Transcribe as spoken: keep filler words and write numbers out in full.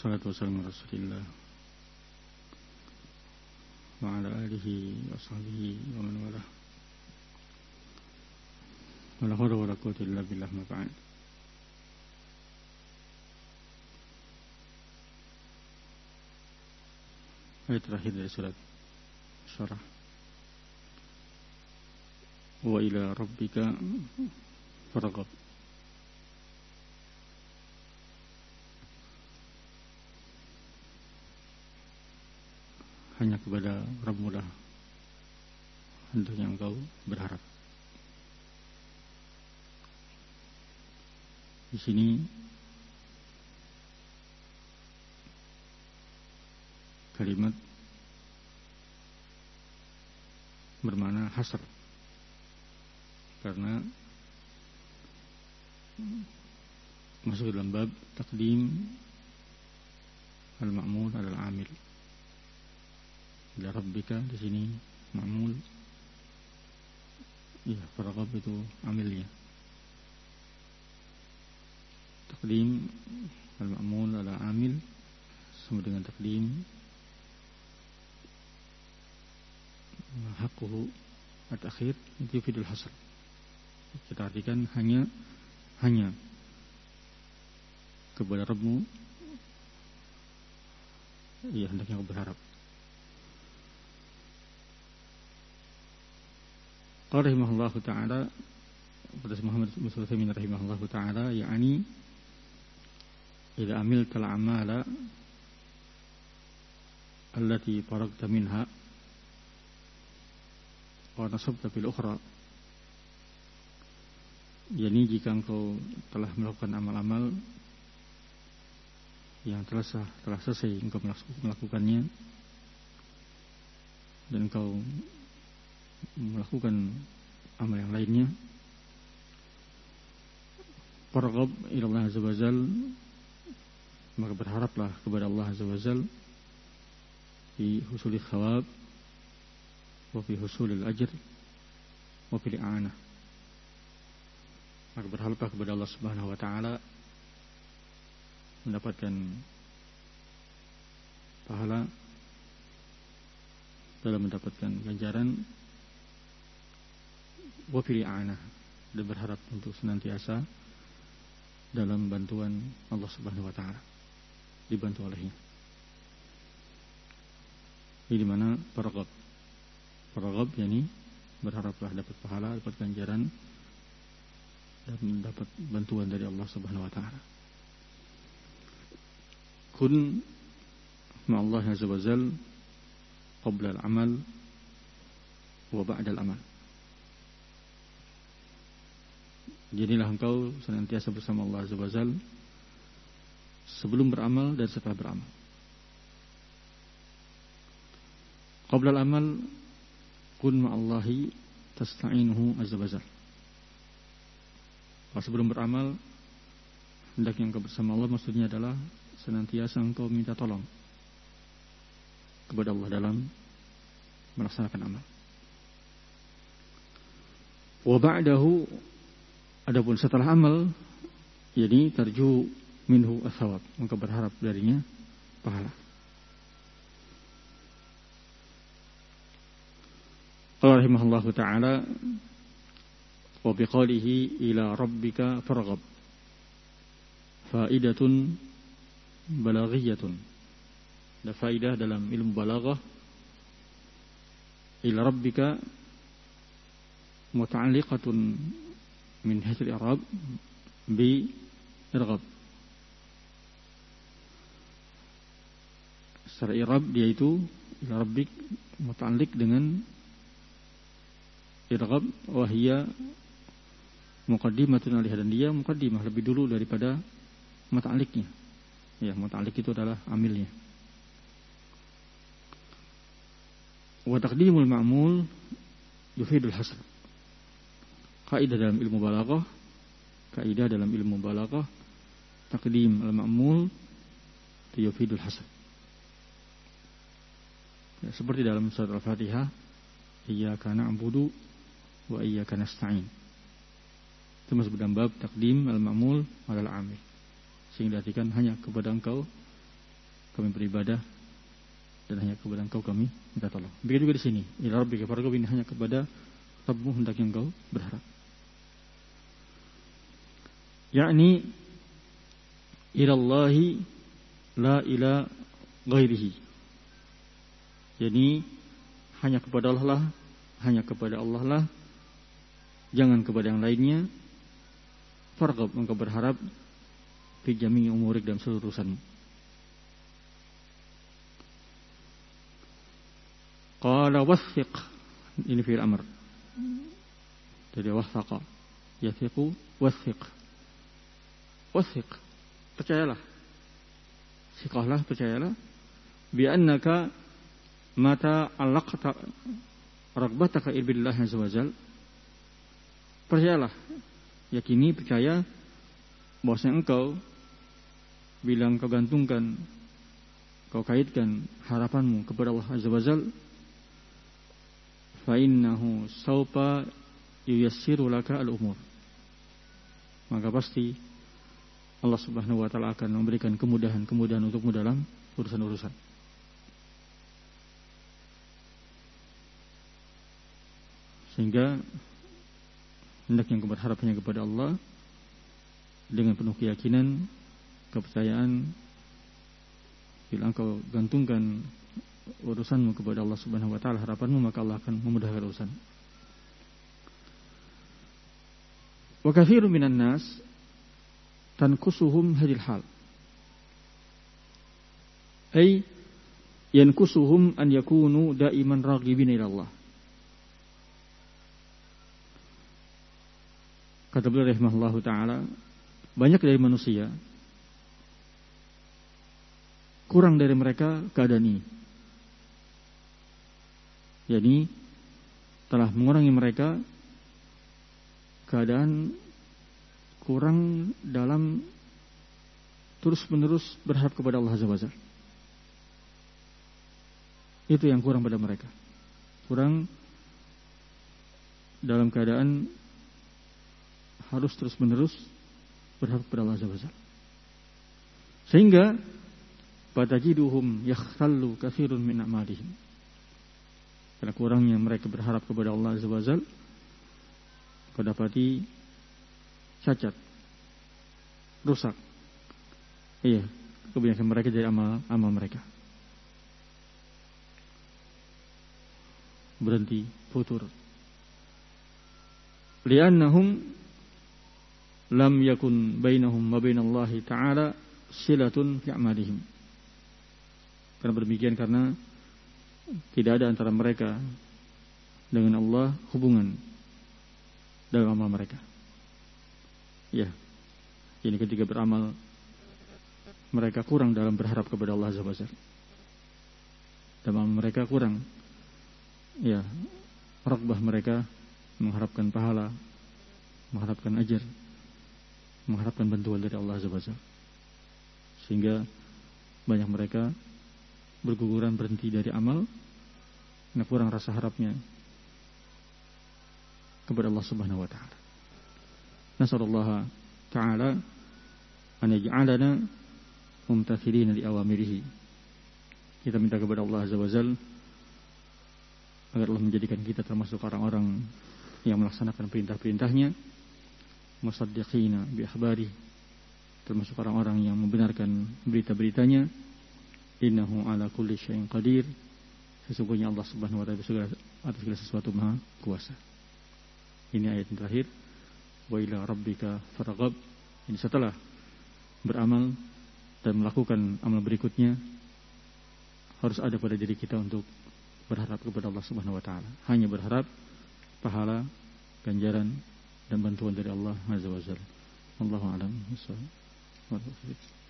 Wassalatu wassalamu ala Rasulillah wa ala alihi wa sahbihi wa man walah. Wa la hawla wa la quwwata illa billah ma ba'd. Ayat terakhir dari surat Syarah. Wa ila rabbika farghab. Hanya kepada Rabb-Mu lah hendaknya engkau berharap. Di sini kalimat bermakna hasr, karena masuk dalam bab takdim al-ma'mul al-amil. Ila rabbika di sini ma'mul, ya farghab itu amilnya. Takdim al-ma'mul ala amil sama dengan takdim hakuhu at-akhir itu fidul hasr. Kita artikan hanya hanya kepada Rabb-Mu ya hendaknya kau berharap. Qala rahimahullahu ta'ala, pada Muhammad bin Sulaiman rahimahullahu ta'ala, yakni idza amilta al-amala allati faragta minha wa nasabta fil ukhra, yakni jika engkau telah melakukan amal-amal yang telah sah, telah selesai engkau melakukannya dan engkau melakukan amal yang lainnya, farghab ila Allah azza wajal, maka berharaplah kepada Allah azza wajal fi husulil thawab wa fi husulil ajr wa fil i'anah. Maka berharaplah kepada Allah Subhanahu wa taala mendapatkan pahala dalam mendapatkan ganjaran, wa fil i'anah, dan berharap untuk senantiasa dalam bantuan Allah Subhanahu wa taala, dibantu olehnya. Ini di mana farghab. Farghab yakni berharaplah dapat pahala, dapat ganjaran dan mendapat bantuan dari Allah Subhanahu wa taala. Kun ma'allah azza wa jalla qabla al-amal wa ba'da al-amal. Jadilah engkau senantiasa bersama Allah azza wa jalla sebelum beramal dan setelah beramal. Qabla al-amal kun ma'allahi tasta'inuhu azza wa jalla. Kalau sebelum beramal hendaknya engkau bersama Allah, maksudnya adalah senantiasa engkau minta tolong kepada Allah dalam melaksanakan amal. Wa ba'dahu, adapun setelah amal, jadi tarju minhu as-sawab, engkau berharap darinya pahala. Allah rahimahullahu ta'ala, wa biqalihi ila rabbika farghab, faidatun balaghiyatun. Ada faidah dalam ilmu balaghah. Ila rabbika muta'alliqatun min hasil i'rab bi irghab. Secara i'rab dia itu ila rabbik muta'alliq dengan irghab, wa hiya muqaddimatun alaiha, dan dia muqaddimah lebih dulu daripada muta'alliqnya. Ya, muta'alliq itu adalah amilnya. Wa taqdimul ma'mul yufidul hasr. Kaidah dalam ilmu balaghah, kaidah dalam ilmu balaghah, taqdim al-ma'mul yufidul hasr. Ya, seperti dalam surat Al-Fatihah, iyyaka na'budu wa iyyaka nasta'in. Itu masuk dalam bab taqdim al-ma'mul 'ala al-'amil. Sehingga diartikan hanya kepada engkau kami beribadah dan hanya kepada Engkau kami minta tolong. Begitu juga di sini, ila rabbika farghab, ini hanya kepada Rabbmu hendak yang Engkau berharap. Yakni ilallahi la ila ghairihi. Jadi hanya kepada Allah lah, hanya kepada Allah lah, jangan kepada yang lainnya. Farghab, engkau berharap fi jami'i umurik, dalam seluruh urusanmu. Qala wathiq, ini fi'il amr. Jadi wathaqa, yathiqu, wathiq. Wathiq, percayalah. Siqahlah, percayalah. Bi'annaka mata alaqta ragbataka ilbillah azza wajal. Percayalah, yakini, percaya bahwasanya engkau bila engkau gantungkan, kau kaitkan harapanmu kepada Allah azza wajal, fa innahu sawfa yuyassiru laka al-umur, maka pasti Allah subhanahu wa ta'ala akan memberikan kemudahan-kemudahan untukmu dalam urusan-urusan. Sehingga hendak yang berharap hanya kepada Allah dengan penuh keyakinan, kepercayaan. Bila engkau gantungkan urusanmu kepada Allah subhanahu wa ta'ala, harapanmu, maka Allah akan memudahkan urusan. Wa katsirun minan nas tankusuhum hadil hal, ay yankusuhum an yakunu daiman raghibin ila Allah. Kata beliau rahimahullahu ta'ala, banyak dari manusia kurang dari mereka keadaan ini, jadi telah mengurangi mereka keadaan kurang dalam terus-menerus berharap kepada Allah azza wajalla. Itu yang kurang pada mereka, kurang dalam keadaan harus terus-menerus berharap kepada Allah azza wajalla, sehingga fatajiduhum yakhtallu katsirun min a'malihim. Karena kurangnya mereka berharap kepada Allah azza wajalla, kau dapati cacat, rusak, iya, kebanyakan mereka dari amal-amal mereka berhenti, futur. Li'annahum lam yakun bainahum wa bainallahi ta'ala silatun fi a'malihim. Karena demikian, karena tidak ada antara mereka dengan Allah hubungan dalam amal mereka. Ya, ini ketika beramal mereka kurang dalam berharap kepada Allah azza wajalla. Dalam amal mereka kurang, ya, raghbah mereka mengharapkan pahala, mengharapkan ajar, mengharapkan bantuan dari Allah azza wajalla. Sehingga banyak mereka berguguran, berhenti dari amal karena kurang rasa harapnya kepada Allah subhanahu wa ta'ala. Nasallallahu ta'ala an yaj'alana mumtathilina li awamirihi. Kita minta kepada Allah azza wajalla agar Allah menjadikan kita termasuk orang-orang yang melaksanakan perintah-perintahnya, musaddiqina bi akhbari, termasuk orang-orang yang membenarkan berita-beritanya. Innahu ala kulli syai'in qadir, sesungguhnya Allah subhanahu wa ta'ala atas segala sesuatu maha kuasa. Ini ayat yang terakhir, wa ila rabbika farghab. Ini setelah beramal dan melakukan amal berikutnya, harus ada pada diri kita untuk berharap kepada Allah subhanahu wa ta'ala. Hanya berharap pahala, ganjaran dan bantuan dari Allah azza wa jalla. Allahu a'lam.